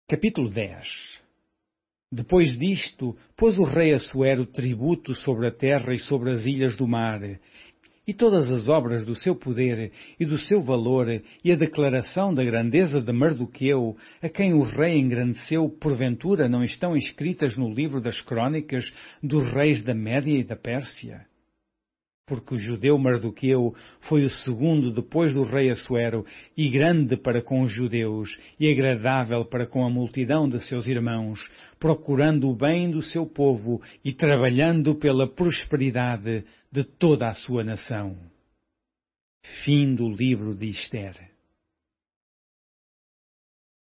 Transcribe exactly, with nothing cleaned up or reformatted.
Capítulo dez. Depois disto, pôs o rei Assuero tributo sobre a terra e sobre as ilhas do mar, e todas as obras do seu poder e do seu valor, e a declaração da grandeza de Mardoqueu, a quem o rei engrandeceu, porventura não estão escritas no livro das crônicas dos reis da Média e da Pérsia? Porque o judeu Mardoqueu foi o segundo depois do rei Assuero, e grande para com os judeus, e agradável para com a multidão de seus irmãos, procurando o bem do seu povo e trabalhando pela prosperidade de toda a sua nação. Fim do livro de Ester.